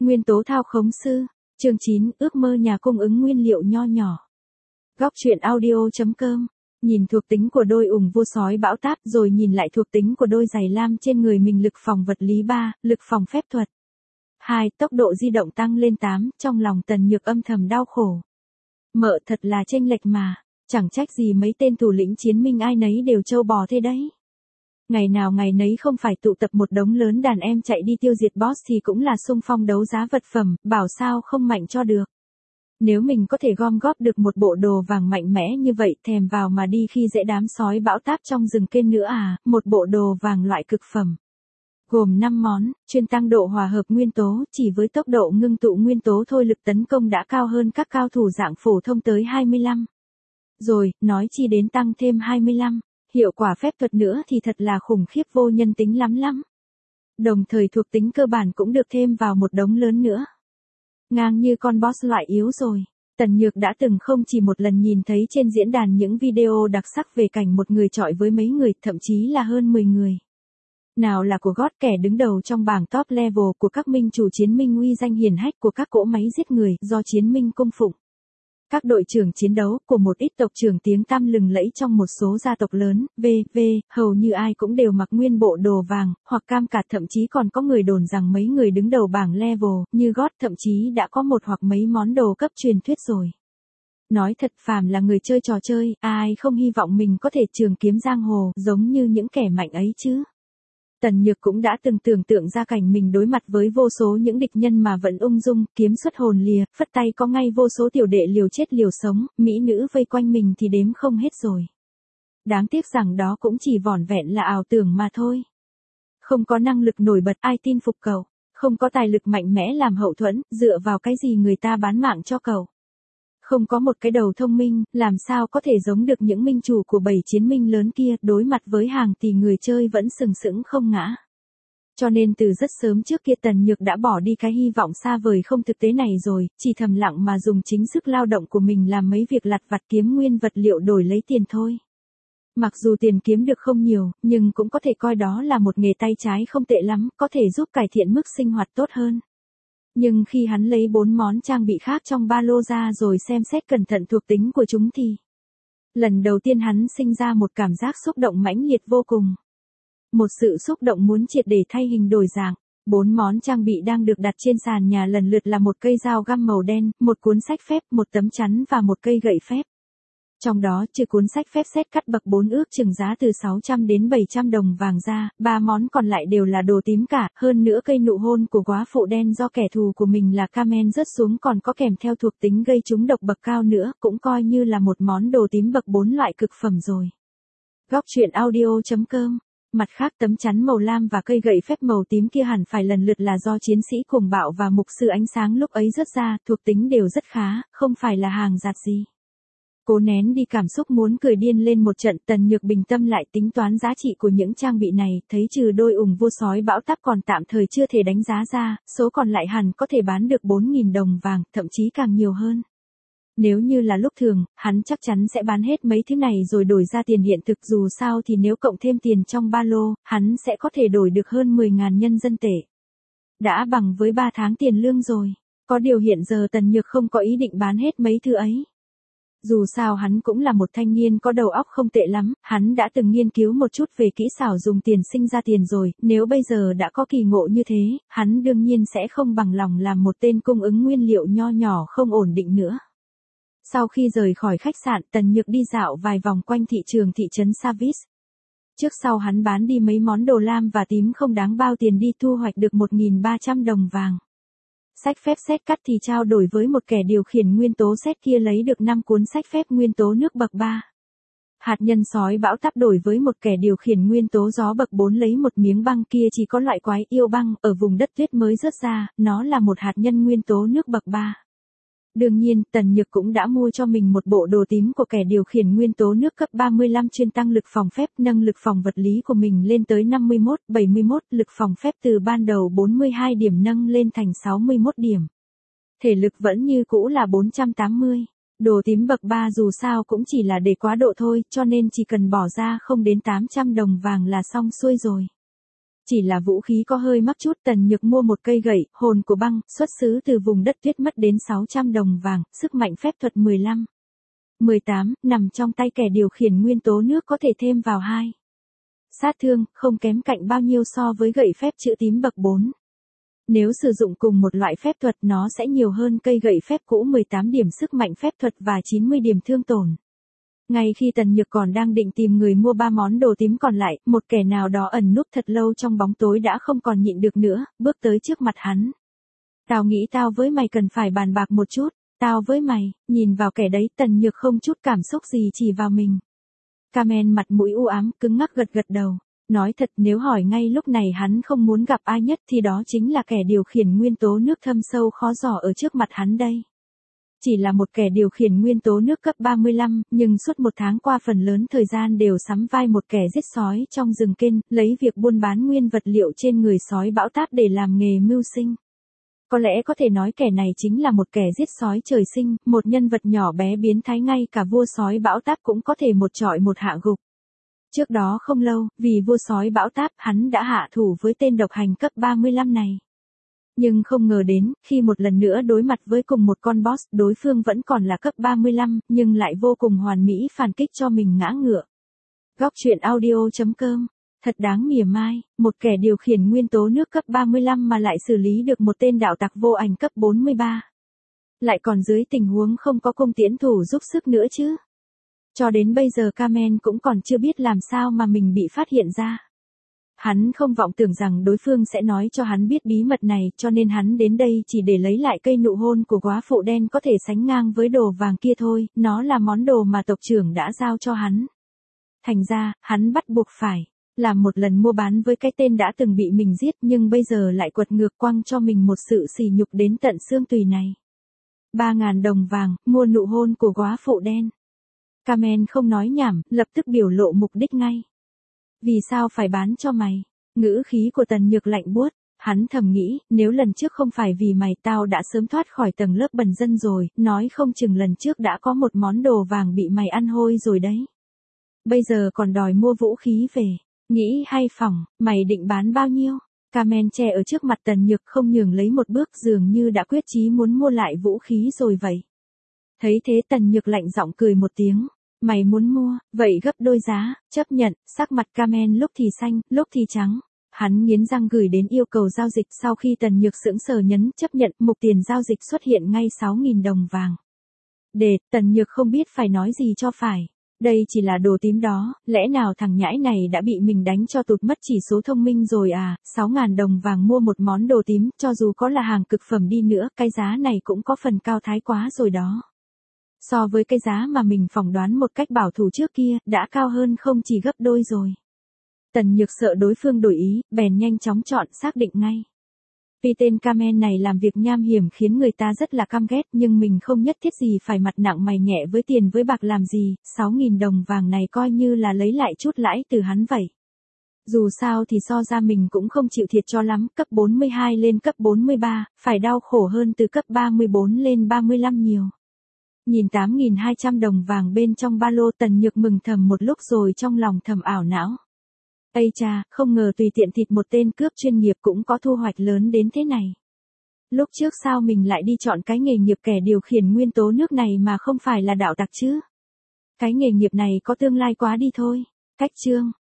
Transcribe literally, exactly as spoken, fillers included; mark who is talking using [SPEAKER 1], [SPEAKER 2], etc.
[SPEAKER 1] Nguyên tố thao khống sư, chương chín, ước mơ nhà cung ứng nguyên liệu nho nhỏ. Góc truyện audio.com, nhìn thuộc tính của đôi ủng vua sói bão táp rồi nhìn lại thuộc tính của đôi giày lam trên người mình. Lực phòng vật lý ba, lực phòng phép thuật hai, tốc độ di động tăng lên tám, trong lòng Tần Nhược âm thầm đau khổ. Mợ thật là chênh lệch mà, chẳng trách gì mấy tên thủ lĩnh chiến minh ai nấy đều trâu bò thế đấy. Ngày nào ngày nấy không phải tụ tập một đống lớn đàn em chạy đi tiêu diệt boss thì cũng là xung phong đấu giá vật phẩm, bảo sao không mạnh cho được. Nếu mình có thể gom góp được một bộ đồ vàng mạnh mẽ như vậy, thèm vào mà đi khi dễ đám sói bão táp trong rừng kên nữa à. Một bộ đồ vàng loại cực phẩm, gồm năm món, chuyên tăng độ hòa hợp nguyên tố, chỉ với tốc độ ngưng tụ nguyên tố thôi lực tấn công đã cao hơn các cao thủ dạng phổ thông tới hai mươi lăm. Rồi, nói chi đến tăng thêm hai mươi lăm. Hiệu quả phép thuật nữa thì thật là khủng khiếp, vô nhân tính lắm lắm. Đồng thời thuộc tính cơ bản cũng được thêm vào một đống lớn nữa. Ngang như con boss loại yếu rồi. Tần Nhược đã từng không chỉ một lần nhìn thấy trên diễn đàn những video đặc sắc về cảnh một người chọi với mấy người, thậm chí là hơn mười người. Nào là của gót kẻ đứng đầu trong bảng top level, của các minh chủ chiến minh uy danh hiển hách, của các cỗ máy giết người do chiến minh cung phụng, các đội trưởng chiến đấu, của một ít tộc trưởng tiếng tăm lừng lẫy trong một số gia tộc lớn, vân vân, hầu như ai cũng đều mặc nguyên bộ đồ vàng, hoặc cam cạt, thậm chí còn có người đồn rằng mấy người đứng đầu bảng level, như gót thậm chí đã có một hoặc mấy món đồ cấp truyền thuyết rồi. Nói thật, phàm là người chơi trò chơi, ai không hy vọng mình có thể trường kiếm giang hồ, giống như những kẻ mạnh ấy chứ. Tần Nhược cũng đã từng tưởng tượng ra cảnh mình đối mặt với vô số những địch nhân mà vẫn ung dung, kiếm xuất hồn lìa, phất tay có ngay vô số tiểu đệ liều chết liều sống, mỹ nữ vây quanh mình thì đếm không hết rồi. Đáng tiếc rằng đó cũng chỉ vỏn vẹn là ảo tưởng mà thôi. Không có năng lực nổi bật, ai tin phục cậu, không có tài lực mạnh mẽ làm hậu thuẫn, dựa vào cái gì người ta bán mạng cho cậu. Không có một cái đầu thông minh, làm sao có thể giống được những minh chủ của bảy chiến minh lớn kia, đối mặt với hàng tỷ người chơi vẫn sừng sững không ngã. Cho nên từ rất sớm trước kia Tần Nhược đã bỏ đi cái hy vọng xa vời không thực tế này rồi, chỉ thầm lặng mà dùng chính sức lao động của mình làm mấy việc lặt vặt kiếm nguyên vật liệu đổi lấy tiền thôi. Mặc dù tiền kiếm được không nhiều, nhưng cũng có thể coi đó là một nghề tay trái không tệ lắm, có thể giúp cải thiện mức sinh hoạt tốt hơn. Nhưng khi hắn lấy bốn món trang bị khác trong ba lô ra rồi xem xét cẩn thận thuộc tính của chúng thì lần đầu tiên hắn sinh ra một cảm giác xúc động mãnh liệt vô cùng. Một sự xúc động muốn triệt để thay hình đổi dạng. Bốn món trang bị đang được đặt trên sàn nhà lần lượt là một cây dao găm màu đen, một cuốn sách phép, một tấm chắn và một cây gậy phép. Trong đó trừ cuốn sách phép xét cắt bậc bốn ước chừng giá từ sáu trăm đến bảy trăm đồng vàng ra, ba món còn lại đều là đồ tím cả, hơn nữa cây nụ hôn của góa phụ đen do kẻ thù của mình là Kamen rớt xuống còn có kèm theo thuộc tính gây trúng độc bậc cao nữa, cũng coi như là một món đồ tím bậc bốn loại cực phẩm rồi. Góc truyện audio.com. Mặt khác tấm chắn màu lam và cây gậy phép màu tím kia hẳn phải lần lượt là do chiến sĩ cuồng bạo và mục sư ánh sáng lúc ấy rớt ra, thuộc tính đều rất khá, không phải là hàng giạt gì. Cố nén đi cảm xúc muốn cười điên lên một trận, Tần Nhược bình tâm lại tính toán giá trị của những trang bị này, thấy trừ đôi ủng vua sói bão táp còn tạm thời chưa thể đánh giá ra, số còn lại hẳn có thể bán được bốn nghìn đồng vàng, thậm chí càng nhiều hơn. Nếu như là lúc thường, hắn chắc chắn sẽ bán hết mấy thứ này rồi đổi ra tiền hiện thực, dù sao thì nếu cộng thêm tiền trong ba lô, hắn sẽ có thể đổi được hơn mười nghìn nhân dân tệ. Đã bằng với ba tháng tiền lương rồi. Có điều hiện giờ Tần Nhược không có ý định bán hết mấy thứ ấy. Dù sao hắn cũng là một thanh niên có đầu óc không tệ lắm, hắn đã từng nghiên cứu một chút về kỹ xảo dùng tiền sinh ra tiền rồi, nếu bây giờ đã có kỳ ngộ như thế, hắn đương nhiên sẽ không bằng lòng làm một tên cung ứng nguyên liệu nho nhỏ không ổn định nữa. Sau khi rời khỏi khách sạn, Tần Nhược đi dạo vài vòng quanh thị trường thị trấn Savis. Trước sau hắn bán đi mấy món đồ lam và tím không đáng bao tiền đi, thu hoạch được một nghìn ba trăm đồng vàng. Sách phép xét cắt thì trao đổi với một kẻ điều khiển nguyên tố xét kia lấy được năm cuốn sách phép nguyên tố nước bậc ba. Hạt nhân sói bão táp đổi với một kẻ điều khiển nguyên tố gió bậc bốn lấy một miếng băng, kia chỉ có loại quái yêu băng ở vùng đất tuyết mới rớt ra, nó là một hạt nhân nguyên tố nước bậc ba. Đương nhiên, Tần Nhược cũng đã mua cho mình một bộ đồ tím của kẻ điều khiển nguyên tố nước cấp ba mươi lăm chuyên tăng lực phòng phép, nâng lực phòng vật lý của mình lên tới năm mươi mốt, bảy mươi mốt, lực phòng phép từ ban đầu bốn mươi hai điểm nâng lên thành sáu mươi mốt điểm. Thể lực vẫn như cũ là bốn trăm tám mươi. Đồ tím bậc ba dù sao cũng chỉ là để quá độ thôi, cho nên chỉ cần bỏ ra không đến tám trăm đồng vàng là xong xuôi rồi. Chỉ là vũ khí có hơi mắc chút. Tần Nhược mua một cây gậy, hồn của băng, xuất xứ từ vùng đất tuyết mất đến sáu trăm đồng vàng, sức mạnh phép thuật mười lăm. mười tám, nằm trong tay kẻ điều khiển nguyên tố nước có thể thêm vào hai. Sát thương, không kém cạnh bao nhiêu so với gậy phép chữ tím bậc bốn. Nếu sử dụng cùng một loại phép thuật nó sẽ nhiều hơn cây gậy phép cũ mười tám điểm sức mạnh phép thuật và chín mươi điểm thương tổn. Ngay khi Tần Nhược còn đang định tìm người mua ba món đồ tím còn lại, một kẻ nào đó ẩn núp thật lâu trong bóng tối đã không còn nhịn được nữa, bước tới trước mặt hắn. Tao nghĩ tao với mày cần phải bàn bạc một chút, tao với mày, nhìn vào kẻ đấy. Tần Nhược không chút cảm xúc gì chỉ vào mình. Carmen mặt mũi u ám, cứng ngắc gật gật đầu. Nói thật nếu hỏi ngay lúc này hắn không muốn gặp ai nhất thì đó chính là kẻ điều khiển nguyên tố nước thâm sâu khó dò ở trước mặt hắn đây. Chỉ là một kẻ điều khiển nguyên tố nước cấp ba mươi lăm, nhưng suốt một tháng qua phần lớn thời gian đều sắm vai một kẻ giết sói trong rừng kên, lấy việc buôn bán nguyên vật liệu trên người sói bão táp để làm nghề mưu sinh. Có lẽ có thể nói kẻ này chính là một kẻ giết sói trời sinh, một nhân vật nhỏ bé biến thái ngay cả vua sói bão táp cũng có thể một trọi một hạ gục. Trước đó không lâu, vì vua sói bão táp hắn đã hạ thủ với tên độc hành cấp ba mươi lăm này. Nhưng không ngờ đến, khi một lần nữa đối mặt với cùng một con boss, đối phương vẫn còn là cấp ba mươi lăm, nhưng lại vô cùng hoàn mỹ phản kích cho mình ngã ngựa. Góc truyện audio chấm com. Thật đáng mỉa mai, một kẻ điều khiển nguyên tố nước cấp ba mươi lăm mà lại xử lý được một tên đạo tặc vô ảnh cấp bốn mươi ba. Lại còn dưới tình huống không có cung tiễn thủ giúp sức nữa chứ. Cho đến bây giờ Carmen cũng còn chưa biết làm sao mà mình bị phát hiện ra. Hắn không vọng tưởng rằng đối phương sẽ nói cho hắn biết bí mật này, cho nên hắn đến đây chỉ để lấy lại cây nụ hôn của góa phụ đen có thể sánh ngang với đồ vàng kia thôi, nó là món đồ mà tộc trưởng đã giao cho hắn. Thành ra, hắn bắt buộc phải làm một lần mua bán với cái tên đã từng bị mình giết nhưng bây giờ lại quật ngược quăng cho mình một sự sỉ nhục đến tận xương tùy này. Ba ngàn đồng vàng, mua nụ hôn của góa phụ đen. Carmen không nói nhảm, lập tức biểu lộ mục đích ngay. Vì sao phải bán cho mày? Ngữ khí của Tần Nhược lạnh buốt, hắn thầm nghĩ, nếu lần trước không phải vì mày tao đã sớm thoát khỏi tầng lớp bần dân rồi, nói không chừng lần trước đã có một món đồ vàng bị mày ăn hôi rồi đấy. Bây giờ còn đòi mua vũ khí về, nghĩ hay phỏng, mày định bán bao nhiêu? Carmen che ở trước mặt Tần Nhược không nhường lấy một bước dường như đã quyết chí muốn mua lại vũ khí rồi vậy. Thấy thế Tần Nhược lạnh giọng cười một tiếng. Mày muốn mua, vậy gấp đôi giá, chấp nhận. Sắc mặt Carmen lúc thì xanh, lúc thì trắng. Hắn nghiến răng gửi đến yêu cầu giao dịch sau khi Tần Nhược sững sờ nhấn chấp nhận, mục tiền giao dịch xuất hiện ngay sáu nghìn đồng vàng. Để, Tần Nhược không biết phải nói gì cho phải. Đây chỉ là đồ tím đó, lẽ nào thằng nhãi này đã bị mình đánh cho tụt mất chỉ số thông minh rồi à, sáu ngàn đồng vàng mua một món đồ tím, cho dù có là hàng cực phẩm đi nữa, cái giá này cũng có phần cao thái quá rồi đó. So với cái giá mà mình phỏng đoán một cách bảo thủ trước kia, đã cao hơn không chỉ gấp đôi rồi. Tần Nhược sợ đối phương đổi ý, bèn nhanh chóng chọn xác định ngay. Vì tên Carmen này làm việc nham hiểm khiến người ta rất là căm ghét, nhưng mình không nhất thiết gì phải mặt nặng mày nhẹ với tiền với bạc làm gì, sáu nghìn đồng vàng này coi như là lấy lại chút lãi từ hắn vậy. Dù sao thì so ra mình cũng không chịu thiệt cho lắm, cấp bốn mươi hai lên cấp bốn mươi ba, phải đau khổ hơn từ cấp ba mươi bốn lên ba mươi lăm nhiều. Nhìn tám nghìn hai trăm đồng vàng bên trong ba lô, Tần Nhược mừng thầm một lúc rồi trong lòng thầm ảo não. Ây cha, không ngờ tùy tiện thịt một tên cướp chuyên nghiệp cũng có thu hoạch lớn đến thế này. Lúc trước sao mình lại đi chọn cái nghề nghiệp kẻ điều khiển nguyên tố nước này mà không phải là đạo tặc chứ? Cái nghề nghiệp này có tương lai quá đi thôi. Cách chương.